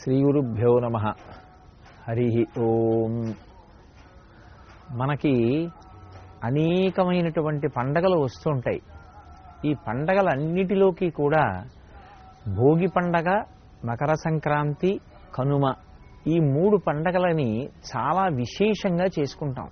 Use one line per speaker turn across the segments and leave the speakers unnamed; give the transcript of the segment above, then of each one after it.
శ్రీగురుభ్యో నమః. హరి ఓం. మనకి అనేకమైనటువంటి పండగలు వస్తుంటాయి. ఈ పండగలన్నిటిలోకి కూడా భోగి పండగ, మకర సంక్రాంతి, కనుమ ఈ మూడు పండగలని చాలా విశేషంగా చేసుకుంటాం.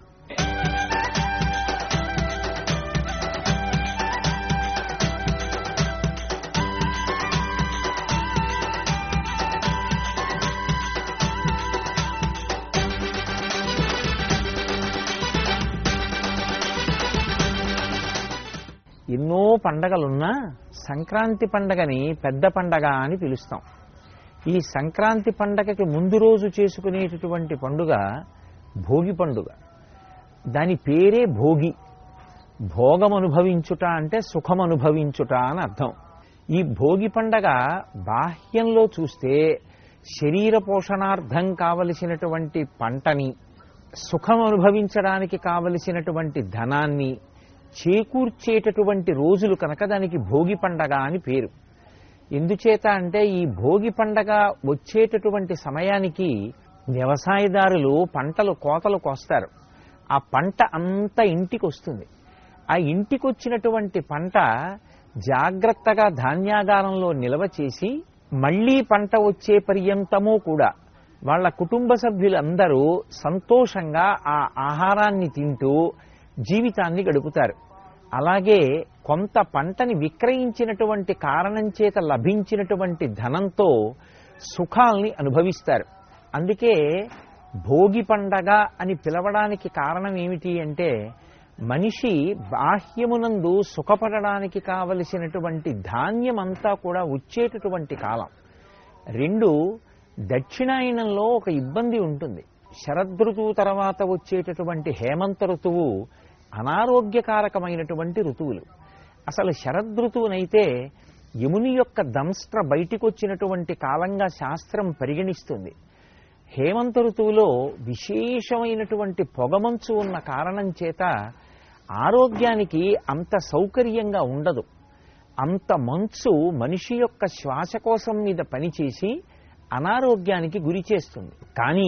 ఎన్నో పండగలున్నా సంక్రాంతి పండగని పెద్ద పండగ అని పిలుస్తాం. ఈ సంక్రాంతి పండగకి ముందు రోజు చేసుకునేటటువంటి పండుగ భోగి పండుగ. దాని పేరే భోగి. భోగం అనుభవించుట అంటే సుఖం అనుభవించుట అని అర్థం. ఈ భోగి పండగ బాహ్యంలో చూస్తే శరీర పోషణార్థం కావలసినటువంటి పంటని, సుఖం అనుభవించడానికి కావలసినటువంటి ధనాన్ని చేకూర్చేటటువంటి రోజులు కనుక దానికి భోగి పండగ అని పేరు. ఎందుచేత అంటే ఈ భోగి పండగ వచ్చేటటువంటి సమయానికి వ్యవసాయదారులు పంటలు కోతలు కోస్తారు. ఆ పంట అంతా ఇంటికి వస్తుంది. ఆ ఇంటికి వచ్చినటువంటి పంట జాగ్రత్తగా ధాన్యాగారంలో నిల్వ చేసి మళ్లీ పంట వచ్చే పర్యంతము కూడా వాళ్ళ కుటుంబ సభ్యులందరూ సంతోషంగా ఆ ఆహారాన్ని తింటూ జీవితాన్ని గడుపుతారు. అలాగే కొంత పంటని విక్రయించినటువంటి కారణం చేత లభించినటువంటి ధనంతో సుఖాల్ని అనుభవిస్తారు. అందుకే భోగి పండగ అని పిలవడానికి కారణం ఏమిటి అంటే మనిషి బాహ్యమునందు సుఖపడడానికి కావలసినటువంటి ధాన్యమంతా కూడా వచ్చేటటువంటి కాలం. రెండు, దక్షిణాయనంలో ఒక ఇబ్బంది ఉంటుంది. శరదృతువు తర్వాత వచ్చేటటువంటి హేమంత ఋతువు అనారోగ్యకారకమైనటువంటి ఋతువులు. అసలు శరదృతువునైతే యముని యొక్క దంస్ట్ర బయటికి వచ్చినటువంటి కాలంగా శాస్త్రం పరిగణిస్తుంది. హేమంత ఋతువులో విశేషమైనటువంటి పొగమంచు ఉన్న కారణం చేత ఆరోగ్యానికి అంత సౌకర్యంగా ఉండదు. అంత మంచు మనిషి యొక్క శ్వాసకోశం మీద పనిచేసి అనారోగ్యానికి గురి చేస్తుంది. కానీ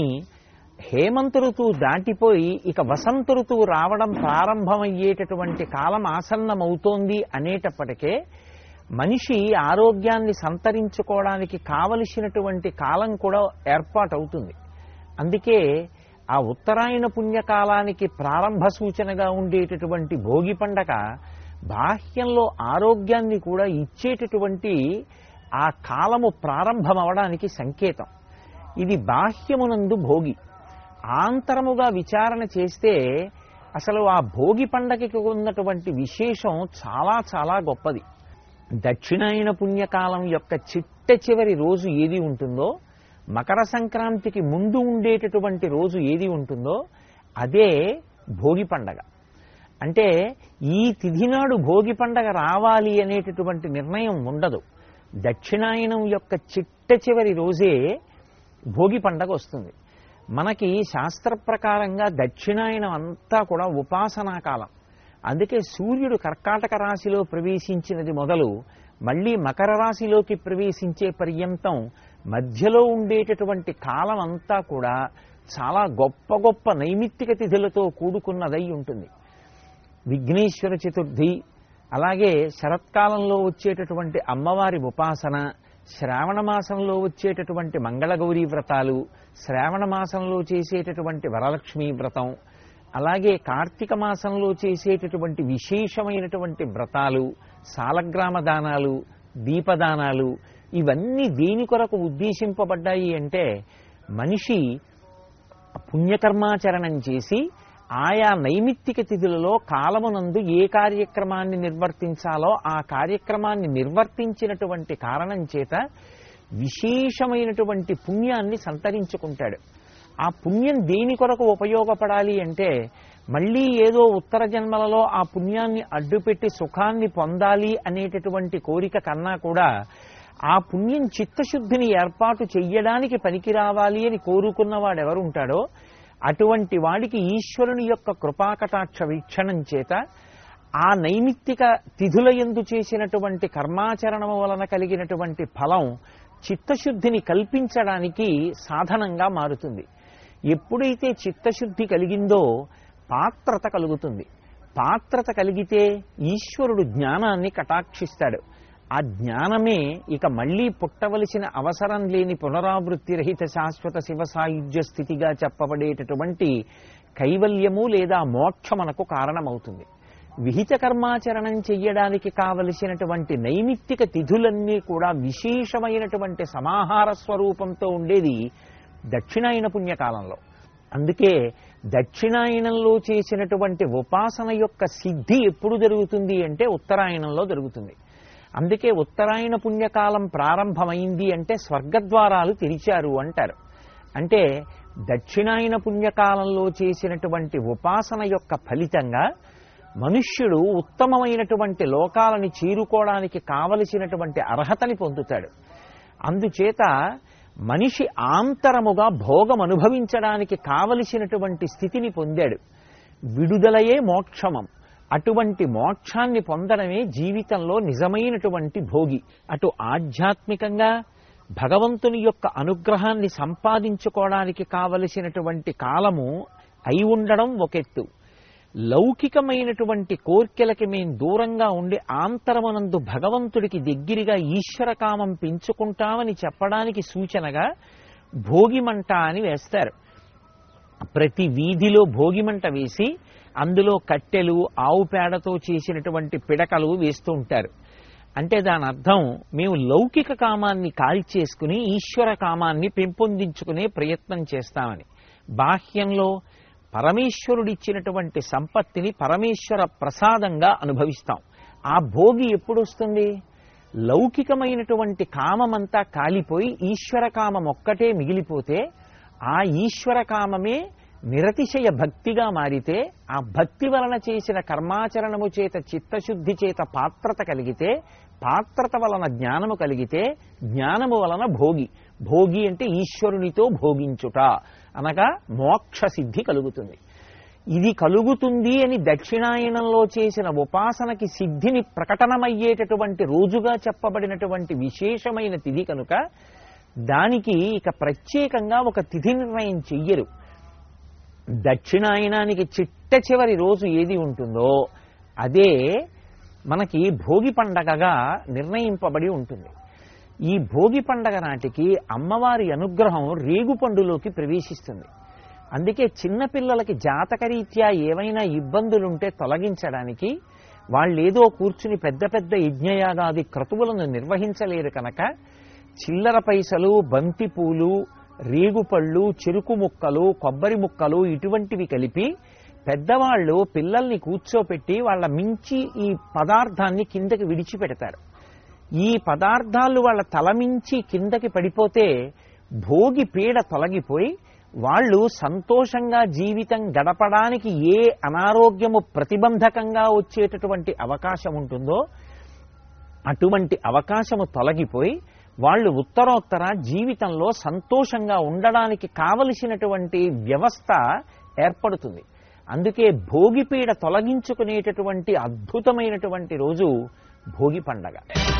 హేమంత ఋతువు దాటిపోయి ఇక వసంత ఋతువు రావడం ప్రారంభమయ్యేటటువంటి కాలం ఆసన్నమవుతోంది అనేటప్పటికే మనిషి ఆరోగ్యాన్ని సంతరించుకోవడానికి కావలసినటువంటి కాలం కూడా ఏర్పాటవుతుంది. అందుకే ఆ ఉత్తరాయణ పుణ్యకాలానికి ప్రారంభ సూచనగా ఉండేటటువంటి భోగి పండగ బాహ్యంలో ఆరోగ్యాన్ని కూడా ఇచ్చేటటువంటి ఆ కాలము ప్రారంభమవడానికి సంకేతం. ఇది బాహ్యమునందు భోగి. ఆంతరముగా విచారణ చేస్తే అసలు ఆ భోగి పండగకి ఉన్నటువంటి విశేషం చాలా చాలా గొప్పది. దక్షిణాయన పుణ్యకాలం యొక్క చిట్ట చివరి రోజు ఏది ఉంటుందో, మకర సంక్రాంతికి ముందు ఉండేటటువంటి రోజు ఏది ఉంటుందో అదే భోగి పండగ. అంటే ఈ తిథి నాడు భోగి పండగ రావాలి అనేటటువంటి నిర్ణయం ఉండదు. దక్షిణాయనం యొక్క చిట్ట చివరి రోజే భోగి పండగ వస్తుంది. మనకి శాస్త్ర ప్రకారంగా దక్షిణాయనం అంతా కూడా ఉపాసనా కాలం. అందుకే సూర్యుడు కర్కాటక రాశిలో ప్రవేశించినది మొదలు మళ్లీ మకర రాశిలోకి ప్రవేశించే పర్యంతం మధ్యలో ఉండేటటువంటి కాలం అంతా కూడా చాలా గొప్ప గొప్ప నైమిత్తిక తిథులతో కూడుకున్నదై ఉంటుంది. విఘ్నేశ్వర చతుర్థి, అలాగే శరత్కాలంలో వచ్చేటటువంటి అమ్మవారి ఉపాసన, శ్రావణ మాసంలో వచ్చేటటువంటి మంగళగౌరీ వ్రతాలు, శ్రావణ మాసంలో చేసేటటువంటి వరలక్ష్మీ వ్రతం, అలాగే కార్తీక మాసంలో చేసేటటువంటి విశేషమైనటువంటి వ్రతాలు, సాలగ్రామ దానాలు, దీపదానాలు, ఇవన్నీ దేని కొరకు ఉద్దేశింపబడ్డాయి అంటే మనిషి పుణ్యకర్మాచరణం చేసి ఆయా నైమిత్తిక తిథులలో కాలమునందు ఏ కార్యక్రమాన్ని నిర్వర్తించాలో ఆ కార్యక్రమాన్ని నిర్వర్తించినటువంటి కారణం చేత విశేషమైనటువంటి పుణ్యాన్ని సంతరించుకుంటాడు. ఆ పుణ్యం దేని కొరకు ఉపయోగపడాలి అంటే మళ్లీ ఏదో ఉత్తర జన్మలలో ఆ పుణ్యాన్ని అడ్డుపెట్టి సుఖాన్ని పొందాలి అనేటటువంటి కోరిక కన్నా కూడా ఆ పుణ్యం చిత్తశుద్ధిని ఏర్పాటు చెయ్యడానికి పనికి రావాలి అని కోరుకున్నవాడెవరుంటాడో అటువంటి వాడికి ఈశ్వరుని యొక్క కృపాకటాక్ష వీక్షణం చేత ఆ నైమిత్తిక తిథుల యందు చేసినటువంటి కర్మాచరణము వలన కలిగినటువంటి ఫలం చిత్తశుద్ధిని కల్పించడానికి సాధనంగా మారుతుంది. ఎప్పుడైతే చిత్తశుద్ధి కలిగిందో పాత్రత కలుగుతుంది. పాత్రత కలిగితే ఈశ్వరుడు జ్ఞానాన్ని కటాక్షిస్తాడు. ఆ జ్ఞానమే ఇక మళ్లీ పుట్టవలసిన అవసరం లేని పునరావృత్తి రహిత శాశ్వత శివ సాయుధ్య స్థితిగా చెప్పబడేటటువంటి కైవల్యము లేదా మోక్షమునకు కారణమవుతుంది. విహిత కర్మాచరణం చెయ్యడానికి కావలసినటువంటి నైమిత్తిక తిథులన్నీ కూడా విశేషమైనటువంటి సమాహార స్వరూపంతో ఉండేది దక్షిణాయన పుణ్యకాలంలో. అందుకే దక్షిణాయనంలో చేసినటువంటి ఉపాసన యొక్క సిద్ధి ఎప్పుడు జరుగుతుంది అంటే ఉత్తరాయణంలో జరుగుతుంది. అందుకే ఉత్తరాయణ పుణ్యకాలం ప్రారంభమైంది అంటే స్వర్గద్వారాలు తెరిచారు అంటారు. అంటే దక్షిణాయన పుణ్యకాలంలో చేసినటువంటి ఉపాసన యొక్క ఫలితంగా మనుష్యుడు ఉత్తమమైనటువంటి లోకాలని చేరుకోవడానికి కావలసినటువంటి అర్హతని పొందుతాడు. అందుచేత మనిషి ఆంతరముగా భోగం అనుభవించడానికి కావలసినటువంటి స్థితిని పొందాడు. విడుదలయే మోక్షమం. అటువంటి మోక్షాన్ని పొందడమే జీవితంలో నిజమైనటువంటి భోగి. అటు ఆధ్యాత్మికంగా భగవంతుని యొక్క అనుగ్రహాన్ని సంపాదించుకోవడానికి కావలసినటువంటి కాలము అయి ఉండడం ఒకెత్తు, లౌకికమైనటువంటి కోర్కెలకి మేం దూరంగా ఉండి ఆంతరమునందు భగవంతుడికి దగ్గరగా ఈశ్వరకామం పెంచుకుంటామని చెప్పడానికి సూచనగా భోగిమంట అని వేస్తారు. ప్రతి వీధిలో భోగిమంట వేసి అందులో కట్టెలు, ఆవు పేడతో చేసినటువంటి పిడకలు వేస్తూ ఉంటారు. అంటే దాని అర్థం మేము లౌకిక కామాన్ని కాల్చేసుకుని ఈశ్వర కామాన్ని పెంపొందించుకునే ప్రయత్నం చేస్తామని. బాహ్యంలో పరమేశ్వరుడిచ్చినటువంటి సంపత్తిని పరమేశ్వర ప్రసాదంగా అనుభవిస్తాం. ఆ భోగి ఎప్పుడు వస్తుంది? లౌకికమైనటువంటి కామమంతా కాలిపోయి ఈశ్వర కామం ఒక్కటే మిగిలిపోతే ఆ ఈశ్వర కామమే నిరతిశయ భక్తిగా మారితే, ఆ భక్తి వలన చేసిన కర్మాచరణము చేత చిత్తశుద్ధి చేత పాత్రత కలిగితే, పాత్రత వలన జ్ఞానము కలిగితే, జ్ఞానము వలన భోగి. భోగి అంటే ఈశ్వరునితో భోగించుట అనగా మోక్ష సిద్ధి కలుగుతుంది. ఇది కలుగుతుంది అని దక్షిణాయనంలో చేసిన ఉపాసనకి సిద్ధిని ప్రకటనమయ్యేటటువంటి రోజుగా చెప్పబడినటువంటి విశేషమైన తిథి కనుక దానికి ఇక ప్రత్యేకంగా ఒక తిథి నిర్ణయం చెయ్యరు. దక్షిణాయనానికి చిట్ట చివరి రోజు ఏది ఉంటుందో అదే మనకి భోగి పండగగా నిర్ణయింపబడి ఉంటుంది. ఈ భోగి పండగ నాటికి అమ్మవారి అనుగ్రహం రేగుపండులోకి ప్రవేశిస్తుంది. అందుకే చిన్నపిల్లలకి జాతకరీత్యా ఏవైనా ఇబ్బందులుంటే తొలగించడానికి వాళ్ళేదో కూర్చుని పెద్ద పెద్ద యజ్ఞయాగాది క్రతువులను నిర్వహించలేరు కనుక చిల్లర పైసలు, బంతిపూలు, రేగుపళ్ళు, చెరుకు ముక్కలు, కొబ్బరి ముక్కలు ఇటువంటివి కలిపి పెద్దవాళ్ళు పిల్లల్ని కూర్చోపెట్టి వాళ్ళ మించి ఈ పదార్థాన్ని కిందకి విడిచిపెడతారు. ఈ పదార్థాలు వాళ్ళ తలమించి కిందకి పడిపోతే భోగి పీడ తొలగిపోయి వాళ్ళు సంతోషంగా జీవితం గడపడానికి ఏ అనారోగ్యము ప్రతిబంధకంగా వచ్చేటటువంటి అవకాశం ఉంటుందో అటువంటి అవకాశము తొలగిపోయి వాళ్ళు ఉత్తరోత్తర జీవితంలో సంతోషంగా ఉండడానికి కావలసినటువంటి వ్యవస్థ ఏర్పడుతుంది. అందుకే భోగిపీడ తొలగించుకునేటటువంటి అద్భుతమైనటువంటి రోజు భోగి పండగ.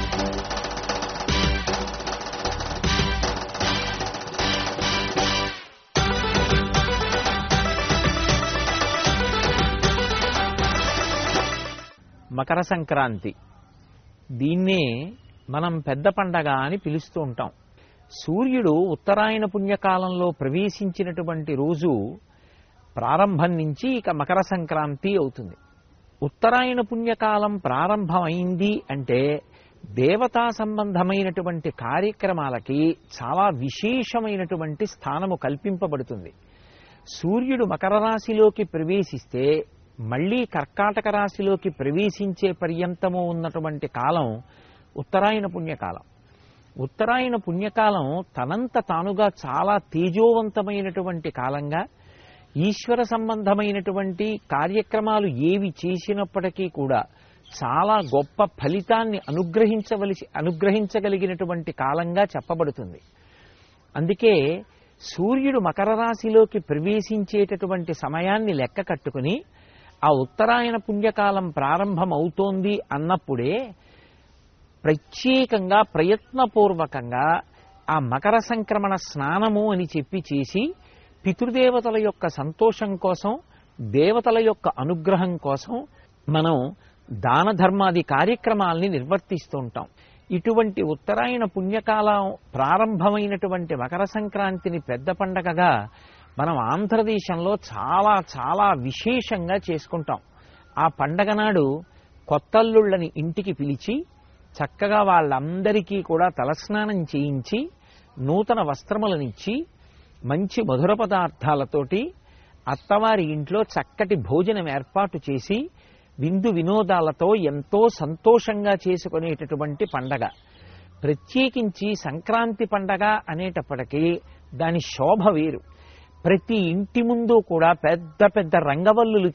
మకర సంక్రాంతి, దీన్నే మనం పెద్ద పండగ అని పిలుస్తూ ఉంటాం. సూర్యుడు ఉత్తరాయణ పుణ్యకాలంలో ప్రవేశించినటువంటి రోజు ప్రారంభం నుంచి ఇక మకర సంక్రాంతి అవుతుంది. ఉత్తరాయణ పుణ్యకాలం ప్రారంభమైంది అంటే దేవతా సంబంధమైనటువంటి కార్యక్రమాలకి చాలా విశేషమైనటువంటి స్థానము కల్పింపబడుతుంది. సూర్యుడు మకర రాశిలోకి ప్రవేశిస్తే మళ్లీ కర్కాటక రాశిలోకి ప్రవేశించే పర్యంతము ఉన్నటువంటి కాలం ఉత్తరాయణ పుణ్యకాలం. ఉత్తరాయణ పుణ్యకాలం తనంత తానుగా చాలా తేజోవంతమైనటువంటి కాలంగా, ఈశ్వర సంబంధమైనటువంటి కార్యక్రమాలు ఏవి చేసినప్పటికీ కూడా చాలా గొప్ప ఫలితాన్ని అనుగ్రహించగలిగినటువంటి కాలంగా చెప్పబడుతుంది. అందుకే సూర్యుడు మకర రాశిలోకి ప్రవేశించేటటువంటి సమయాన్ని లెక్క కట్టుకుని ఆ ఉత్తరాయణ పుణ్యకాలం ప్రారంభమవుతోంది అన్నప్పుడే ప్రత్యేకంగా ప్రయత్నపూర్వకంగా ఆ మకర సంక్రమణ స్నానము అని చెప్పి చేసి పితృదేవతల యొక్క సంతోషం కోసం, దేవతల యొక్క అనుగ్రహం కోసం మనం దాన ధర్మాది కార్యక్రమాల్ని నిర్వర్తిస్తూ ఉంటాం. ఇటువంటి ఉత్తరాయణ పుణ్యకాలం ప్రారంభమైనటువంటి మకర సంక్రాంతిని పెద్ద పండగగా మనం ఆంధ్రదేశంలో చాలా చాలా విశేషంగా చేసుకుంటాం. ఆ పండగ నాడు కొత్తల్లుళ్ళని ఇంటికి పిలిచి చక్కగా వాళ్ళందరికీ కూడా తలస్నానం చేయించి నూతన వస్త్రములనిచ్చి మంచి మధుర పదార్థాలతోటి అత్తవారి ఇంట్లో చక్కటి భోజనం ఏర్పాటు చేసి విందు వినోదాలతో ఎంతో సంతోషంగా చేసుకునేటటువంటి పండగ. ప్రత్యేకించి సంక్రాంతి పండగ అనేటప్పటికీ దాని శోభ వేరు. ప్రతి ఇంటి ముందు కూడా పెద్ద పెద్ద రంగవల్లులు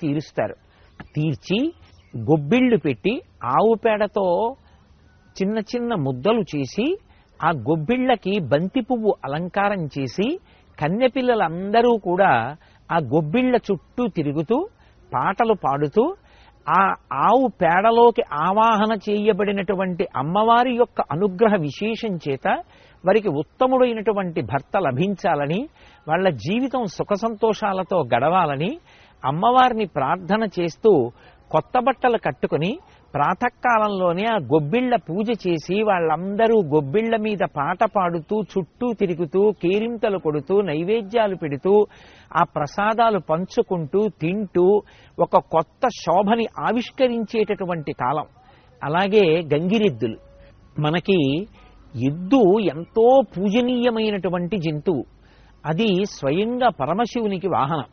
తీర్చి గొబ్బిళ్ళు పెట్టి ఆవు పేడతో చిన్న చిన్న ముద్దలు చేసి ఆ గొబ్బిళ్ళకి బంతి పువ్వు అలంకారం చేసి కన్నెపిల్లలందరూ కూడా ఆ గొబ్బిళ్ళ చుట్టూ తిరుగుతూ పాటలు పాడుతూ ఆ ఆవు పేడలోకి ఆవాహన చేయబడినటువంటి అమ్మవారి యొక్క అనుగ్రహ విశేషం చేత వారికి ఉత్తముడైనటువంటి భర్త లభించాలని, వాళ్ళ జీవితం సుఖ సంతోషాలతో గడవాలని అమ్మవారిని ప్రార్థన చేస్తూ కొత్త బట్టలు కట్టుకుని ప్రాతకాలంలోనే ఆ గొబ్బిళ్ల పూజ చేసి వాళ్ళందరూ గొబ్బిళ్ల మీద పాట పాడుతూ చుట్టూ తిరుగుతూ కేరింతలు కొడుతూ నైవేద్యాలు పెడుతూ ఆ ప్రసాదాలు పంచుకుంటూ తింటూ ఒక కొత్త శోభని ఆవిష్కరించేటటువంటి కాలం. అలాగే గంగిరెద్దులు. మనకి ఎద్దు ఎంతో పూజనీయమైనటువంటి జంతువు. అది స్వయంగా పరమశివునికి వాహనం.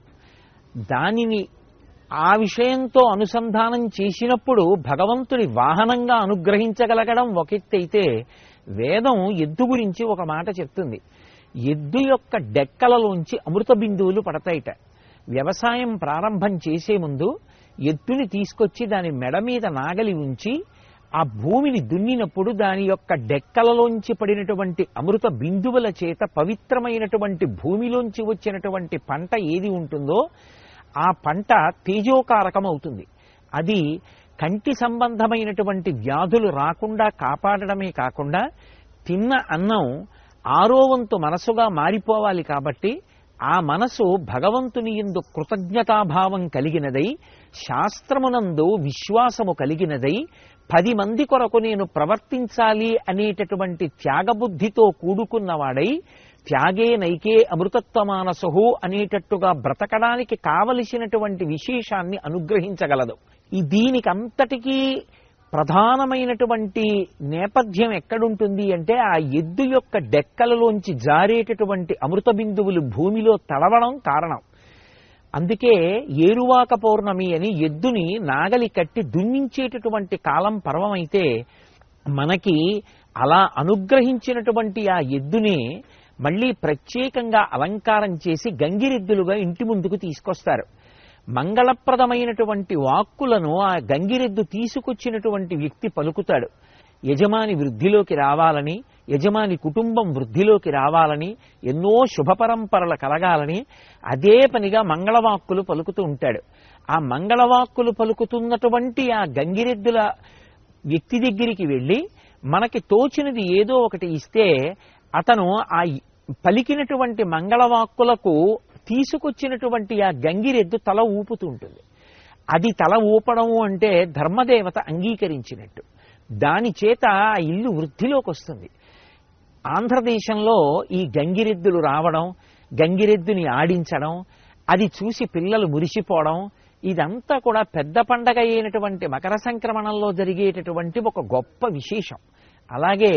దానిని ఆ విషయంతో అనుసంధానం చేసినప్పుడు భగవంతుడి వాహనంగా అనుగ్రహించగలగడం ఒక ఎత్తైతే, వేదం ఎద్దు గురించి ఒక మాట చెప్తుంది. ఎద్దు యొక్క డెక్కలలోంచి అమృత బిందువులు పడతాయిట. వ్యవసాయం ప్రారంభం చేసే ముందు ఎద్దుని తీసుకొచ్చి దాని మెడ మీద నాగలి ఉంచి ఆ భూమిని దున్నినప్పుడు దాని యొక్క డెక్కలలోంచి పడినటువంటి అమృత బిందువుల చేత పవిత్రమైనటువంటి భూమిలోంచి వచ్చినటువంటి పంట ఏది ఉంటుందో ఆ పంట తేజోకారకం అవుతుంది. అది కంటి సంబంధమైనటువంటి వ్యాధులు రాకుండా కాపాడడమే కాకుండా తిన్న అన్నం ఆరో వంతు మనసుగా మారిపోవాలి. కాబట్టి ఆ మనసు భగవంతుని యందు కృతజ్ఞతాభావం కలిగినదై, శాస్త్రమునందు విశ్వాసము కలిగినదై, 10 మంది కొరకు నేను ప్రవర్తించాలి అనేటటువంటి త్యాగబుద్ధితో కూడుకున్నవాడై, త్యాగే నైకే అమృతత్వమానసహు అనేటట్టుగా బ్రతకడానికి కావలసినటువంటి విశేషాన్ని అనుగ్రహించగలదు. దీనికంతటికీ ప్రధానమైనటువంటి నేపథ్యం ఎక్కడుంటుంది అంటే ఆ ఎద్దు యొక్క డెక్కలలోంచి జారేటటువంటి అమృత బిందువులు భూమిలో తడవడం కారణం. అందుకే ఏరువాక పౌర్ణమి అని ఎద్దుని నాగలి కట్టి దున్నించేటటువంటి కాలం పర్వమైతే, మనకి అలా అనుగ్రహించినటువంటి ఆ ఎద్దుని మళ్ళీ ప్రత్యేకంగా అలంకారం చేసి గంగిరెద్దులుగా ఇంటి ముందుకు తీసుకొస్తారు. మంగళప్రదమైనటువంటి వాక్కులను ఆ గంగిరెద్దు తీసుకొచ్చినటువంటి వ్యక్తి పలుకుతాడు. యజమాని వృద్ధిలోకి రావాలని, యజమాని కుటుంబం వృద్ధిలోకి రావాలని, ఎన్నో శుభ పరంపరలు కలగాలని అదే పనిగా మంగళవాక్కులు పలుకుతూ ఉంటాడు. ఆ మంగళవాక్కులు పలుకుతున్నటువంటి ఆ గంగిరెద్దుల వ్యక్తి దగ్గరికి వెళ్ళి మనకి తోచినది ఏదో ఒకటి ఇస్తే అతను ఆ పలికినటువంటి మంగళవాక్కులకు తీసుకొచ్చినటువంటి ఆ గంగిరెద్దు తల ఊపుతూ ఉంటుంది. అది తల ఊపడము అంటే ధర్మదేవత అంగీకరించినట్టు. దాని చేత ఆ ఇల్లు వృద్ధిలోకి వస్తుంది. ఆంధ్రదేశంలో ఈ గంగిరెద్దులు రావడం, గంగిరెద్దుని ఆడించడం, అది చూసి పిల్లలు మురిసిపోవడం, ఇదంతా కూడా పెద్ద పండగ అయినటువంటి మకర సంక్రమణంలో జరిగేటటువంటి ఒక గొప్ప విశేషం. అలాగే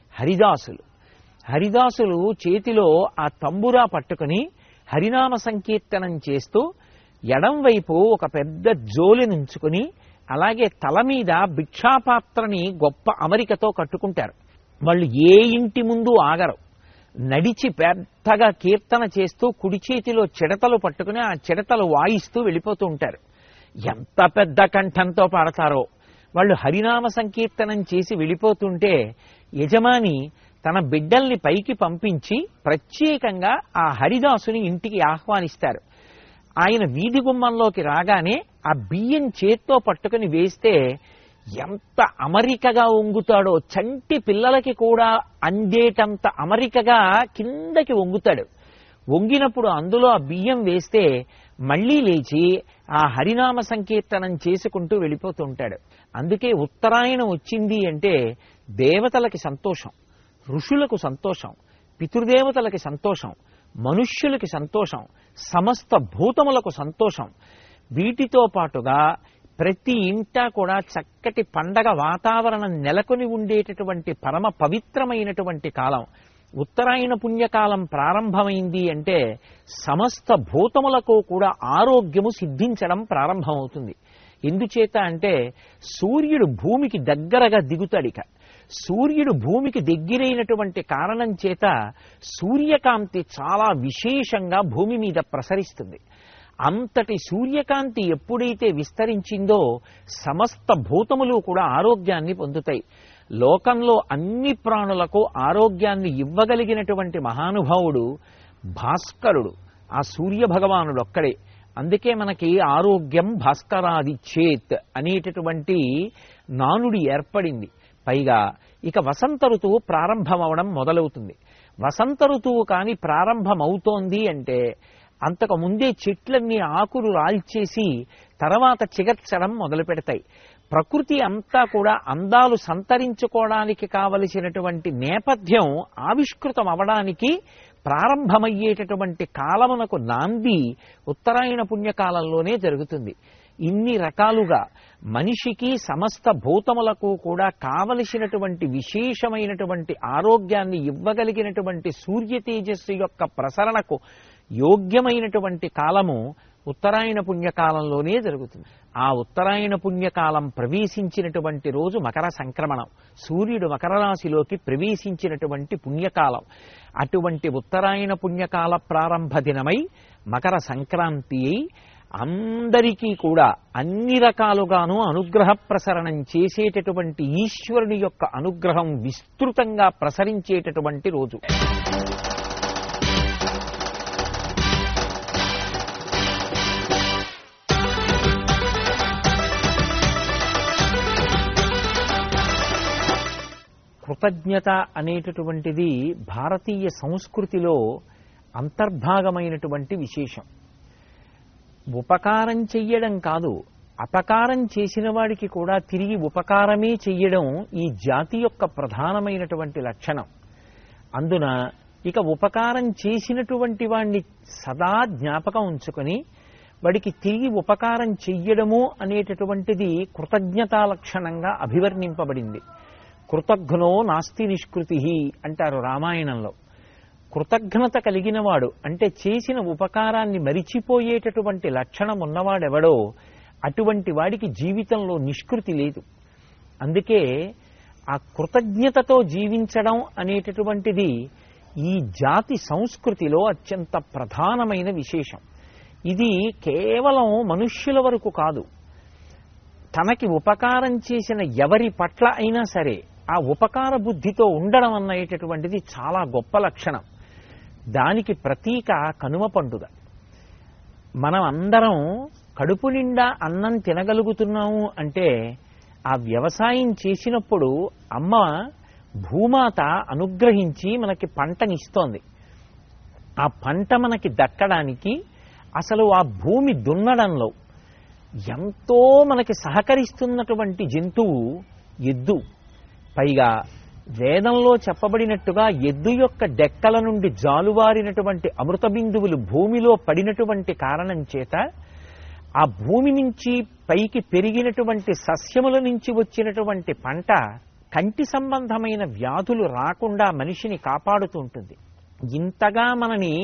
హరిదాసులు చేతిలో ఆ తంబురా పట్టుకుని హరినామ సంకీర్తనం చేస్తూ ఎడం వైపు ఒక పెద్ద జోలెనుంచుకుని అలాగే తల మీద భిక్షాపాత్రని గొప్ప అమరికతో కట్టుకుంటారు. వాళ్ళు ఏ ఇంటి ముందు ఆగరు. నడిచి పెద్దగా కీర్తన చేస్తూ కుడి చేతిలో చిడతలు పట్టుకుని ఆ చిడతలు వాయిస్తూ వెళ్ళిపోతూ ఉంటారు. ఎంత పెద్ద కంఠంతో పాడతారో. వాళ్ళు హరినామ సంకీర్తనం చేసి వెళ్ళిపోతుంటే యజమాని తన బిడ్డల్ని పైకి పంపించి ప్రత్యేకంగా ఆ హరిదాసుని ఇంటికి ఆహ్వానిస్తారు. ఆయన వీధి గుమ్మంలోకి రాగానే ఆ బియ్యం చేత్తో పట్టుకుని వేస్తే ఎంత అమరికగా వంగుతాడో, చంటి పిల్లలకి కూడా అందేటంత అమరికగా కిందకి వంగుతాడు. వంగినప్పుడు అందులో ఆ బియ్యం వేస్తే మళ్లీ లేచి ఆ హరినామ సంకీర్తనం చేసుకుంటూ వెళ్ళిపోతుంటాడు. అందుకే ఉత్తరాయణం వచ్చింది అంటే దేవతలకి సంతోషం, ఋషులకు సంతోషం, పితృదేవతలకి సంతోషం, మనుష్యులకి సంతోషం, సమస్త భూతములకు సంతోషం. వీటితో పాటుగా ప్రతి ఇంటా కూడా చక్కటి పండగ వాతావరణం నెలకొని ఉండేటటువంటి పరమ పవిత్రమైనటువంటి కాలం. ఉత్తరాయణ పుణ్యకాలం ప్రారంభమైంది అంటే సమస్త భూతములకు కూడా ఆరోగ్యము సిద్ధించడం ప్రారంభమవుతుంది. ఎందుచేత అంటే సూర్యుడు భూమికి దగ్గరగా దిగుతాడిక. సూర్యుడు భూమికి దగ్గరైనటువంటి కారణం చేత సూర్యకాంతి చాలా విశేషంగా భూమి మీద ప్రసరిస్తుంది. అంతటి సూర్యకాంతి ఎప్పుడైతే విస్తరించిందో సమస్త భూతములు కూడా ఆరోగ్యాన్ని పొందుతాయి. లోకంలో అన్ని ప్రాణులకు ఆరోగ్యాన్ని ఇవ్వగలిగినటువంటి మహానుభావుడు భాస్కరుడు, ఆ సూర్య భగవానుడు ఒక్కడే. అందుకే మనకి ఆరోగ్యం భాస్కరాది చేత్ అనేటటువంటి నానుడి ఏర్పడింది. పైగా ఇక వసంత ఋతువు ప్రారంభమవడం మొదలవుతుంది. వసంత ఋతువు కానీ ప్రారంభమవుతోంది అంటే అంతకు ముందే చెట్లన్నీ ఆకులు రాల్చేసి తర్వాత చిగర్చడం మొదలు పెడతాయి. ప్రకృతి అంతా కూడా అందాలు సంతరించుకోవడానికి కావలసినటువంటి నేపథ్యం ఆవిష్కృతం అవడానికి ప్రారంభమయ్యేటటువంటి కాలమునకు నాంది ఉత్తరాయణ పుణ్యకాలంలోనే జరుగుతుంది. ఇన్ని రకాలుగా మనిషికి సమస్త భూతములకు కూడా కావలసినటువంటి విశేషమైనటువంటి ఆరోగ్యాన్ని ఇవ్వగలిగినటువంటి సూర్య తేజస్సు యొక్క ప్రసరణకు యోగ్యమైనటువంటి కాలము ఉత్తరాయణ పుణ్యకాలంలోనే జరుగుతుంది. ఆ ఉత్తరాయణ పుణ్యకాలం ప్రవేశించినటువంటి రోజు మకర సంక్రమణం, సూర్యుడు మకర రాశిలోకి ప్రవేశించినటువంటి పుణ్యకాలం. అటువంటి ఉత్తరాయణ పుణ్యకాల ప్రారంభ దినమై మకర సంక్రాంతి అయి అందరికీ కూడా అన్ని రకాలుగాను అనుగ్రహ ప్రసరణం చేసేటటువంటి ఈశ్వరుని యొక్క అనుగ్రహం విస్తృతంగా ప్రసరించేటటువంటి రోజు. కృతజ్ఞత అనేటటువంటిది భారతీయ సంస్కృతిలో అంతర్భాగమైనటువంటి విశేషం. ఉపకారం చెయ్యడం కాదు, అపకారం చేసిన వాడికి కూడా తిరిగి ఉపకారమే చెయ్యడం ఈ జాతి యొక్క ప్రధానమైనటువంటి లక్షణం. అందున ఇక ఉపకారం చేసినటువంటి వాడిని సదా జ్ఞాపకం ఉంచుకొని వాడికి తిరిగి ఉపకారం చెయ్యడము అనేటటువంటిది కృతజ్ఞతా లక్షణంగా అభివర్ణింపబడింది. కృతజ్ఞో నాస్తి నిష్కృతి అంటారు రామాయణంలో. కృతజ్ఞత కలిగినవాడు అంటే చేసిన ఉపకారాన్ని మరిచిపోయేటటువంటి లక్షణం ఉన్నవాడెవడో అటువంటి వాడికి జీవితంలో నిష్కృతి లేదు. అందుకే ఆ కృతజ్ఞతతో జీవించడం అనేటటువంటిది ఈ జాతి సంస్కృతిలో అత్యంత ప్రధానమైన విశేషం. ఇది కేవలం మనుష్యుల వరకు కాదు, తనకి ఉపకారం చేసిన ఎవరి పట్ల అయినా సరే ఆ ఉపకార బుద్ధితో ఉండడం అనేటటువంటిది చాలా గొప్ప లక్షణం. దానికి ప్రతీక కనుమ పండుగ. మనం అందరం కడుపు నిండా అన్నం తినగలుగుతున్నాము అంటే ఆ వ్యవసాయం చేసినప్పుడు అమ్మ భూమాత అనుగ్రహించి మనకి పంటనిస్తోంది. ఆ పంట మనకి దక్కడానికి అసలు ఆ భూమి దున్నడంలో ఎంతో మనకి సహకరిస్తున్నటువంటి జంతువు ఎద్దు. పైగా వేదంలో చెప్పబడినట్టుగా ఎద్దు యొక్క డెక్కల నుండి జాలువారినటువంటి అమృత బిందువులు భూమిలో పడినటువంటి కారణం చేత ఆ భూమి నుంచి పైకి పెరిగినటువంటి సస్యముల నుంచి వచ్చినటువంటి పంట కంటి సంబంధమైన వ్యాధులు రాకుండా మనిషిని కాపాడుతూ ఉంటుంది. ఇంతగా మనని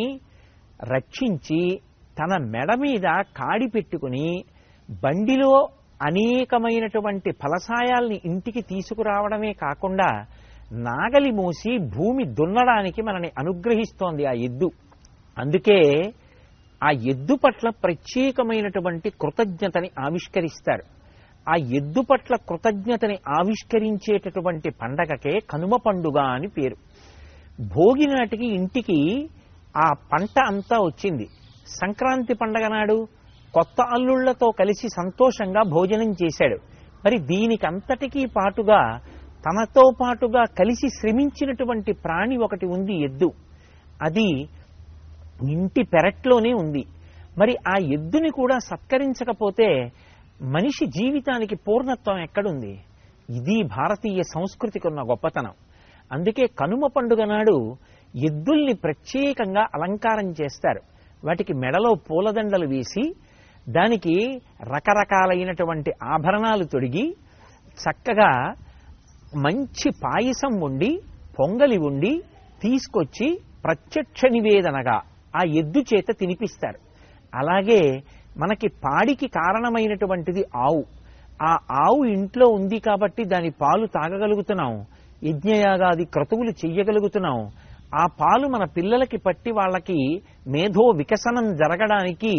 రక్షించి తన మెడ మీద కాడి పెట్టుకుని బండిలో అనేకమైనటువంటి ఫలసాయాల్ని ఇంటికి తీసుకురావడమే కాకుండా నాగలి మోసి భూమి దున్నడానికి మనని అనుగ్రహిస్తోంది ఆ ఎద్దు. అందుకే ఆ ఎద్దు పట్ల ప్రత్యేకమైనటువంటి కృతజ్ఞతని ఆవిష్కరిస్తారు. ఆ ఎద్దు పట్ల కృతజ్ఞతని ఆవిష్కరించేటటువంటి పండగకే కనుమ పండుగ అని పేరు. భోగి నాటికి ఇంటికి ఆ పంట అంతా వచ్చింది. సంక్రాంతి పండగ నాడు కొత్త అల్లుళ్లతో కలిసి సంతోషంగా భోజనం చేశాడు. మరి దీనికంతటికీ పాటుగా తనతో పాటుగా కలిసి శ్రమించినటువంటి ప్రాణి ఒకటి ఉంది, ఎద్దు. అది ఇంటి పెరట్లోనే ఉంది. మరి ఆ ఎద్దుని కూడా సత్కరించకపోతే మనిషి జీవితానికి పూర్ణత్వం ఎక్కడుంది? ఇది భారతీయ సంస్కృతికి ఉన్న గొప్పతనం. అందుకే కనుమ పండుగ నాడు ఎద్దుల్ని ప్రత్యేకంగా అలంకారం చేస్తారు. వాటికి మెడలో పూలదండలు వేసి దానికి రకరకాలైనటువంటి ఆభరణాలు తొడిగి చక్కగా మంచి పాయసం వండి పొంగలి వండి తీసుకొచ్చి ప్రత్యక్ష నివేదనగా ఆ ఎద్దు చేత తినిపిస్తారు. అలాగే మనకి పాడికి కారణమైనటువంటిది ఆవు. ఆ ఆవు ఇంట్లో ఉంది కాబట్టి దాని పాలు తాగగలుగుతున్నాం, యజ్ఞయాగాది క్రతువులు చెయ్యగలుగుతున్నాం. ఆ పాలు మన పిల్లలకి పట్టి వాళ్ళకి మేధో వికసనం జరగడానికి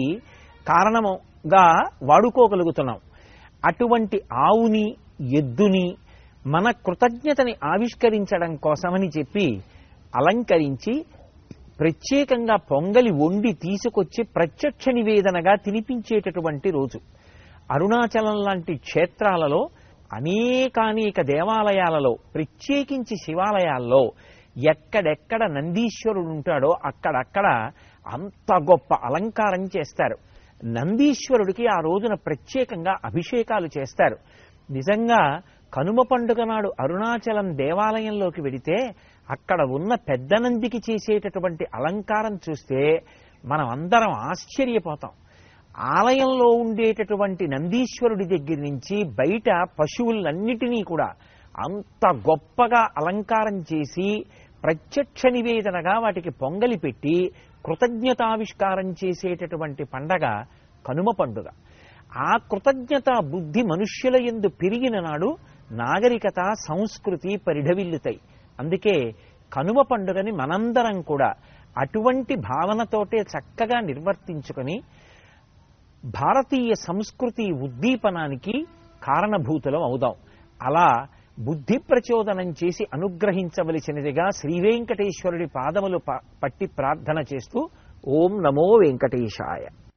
కారణముగా వాడుకోగలుగుతున్నాం. అటువంటి ఆవుని, ఎద్దుని మన కృతజ్ఞతని ఆవిష్కరించడం కోసమని చెప్పి అలంకరించి ప్రత్యేకంగా పొంగలి వండి తీసుకొచ్చి ప్రత్యక్ష నివేదనగా తినిపించేటటువంటి రోజు. అరుణాచలం లాంటి క్షేత్రాలలో అనేకానేక దేవాలయాలలో, ప్రత్యేకించి శివాలయాల్లో ఎక్కడెక్కడ నందీశ్వరుడు ఉంటాడో అక్కడక్కడ అంత గొప్ప అలంకారం చేస్తారు. నందీశ్వరుడికి ఆ రోజున ప్రత్యేకంగా అభిషేకాలు చేస్తారు. నిజంగా కనుమ పండుగ నాడు అరుణాచలం దేవాలయంలోకి వెడితే అక్కడ ఉన్న పెద్ద నందికి చేసేటటువంటి అలంకారం చూస్తే మనం అందరం ఆశ్చర్యపోతాం. ఆలయంలో ఉండేటటువంటి నందీశ్వరుడి దగ్గర నుంచి బయట పశువులన్నిటినీ కూడా అంత గొప్పగా అలంకారం చేసి ప్రత్యక్ష నివేదనగా వాటికి పొంగలి పెట్టి కృతజ్ఞతావిష్కారం చేసేటటువంటి పండగ కనుమ పండుగ. ఆ కృతజ్ఞతా బుద్ధి మనుష్యుల యందు పెరిగిన నాడు నాగరికత, సంస్కృతి పరిఢవిల్లుతాయి. అందుకే కనుమ పండుగని మనందరం కూడా అటువంటి భావనతోటే చక్కగా నిర్వర్తించుకొని భారతీయ సంస్కృతి ఉద్దీపనానికి కారణభూతులం అవుదాం. అలా బుద్ధి ప్రచోదనం చేసి అనుగ్రహించవలసినదిగా శ్రీవేంకటేశ్వరుడి పాదములు పట్టి ప్రార్థన చేస్తూ ఓం నమో వెంకటేశాయ.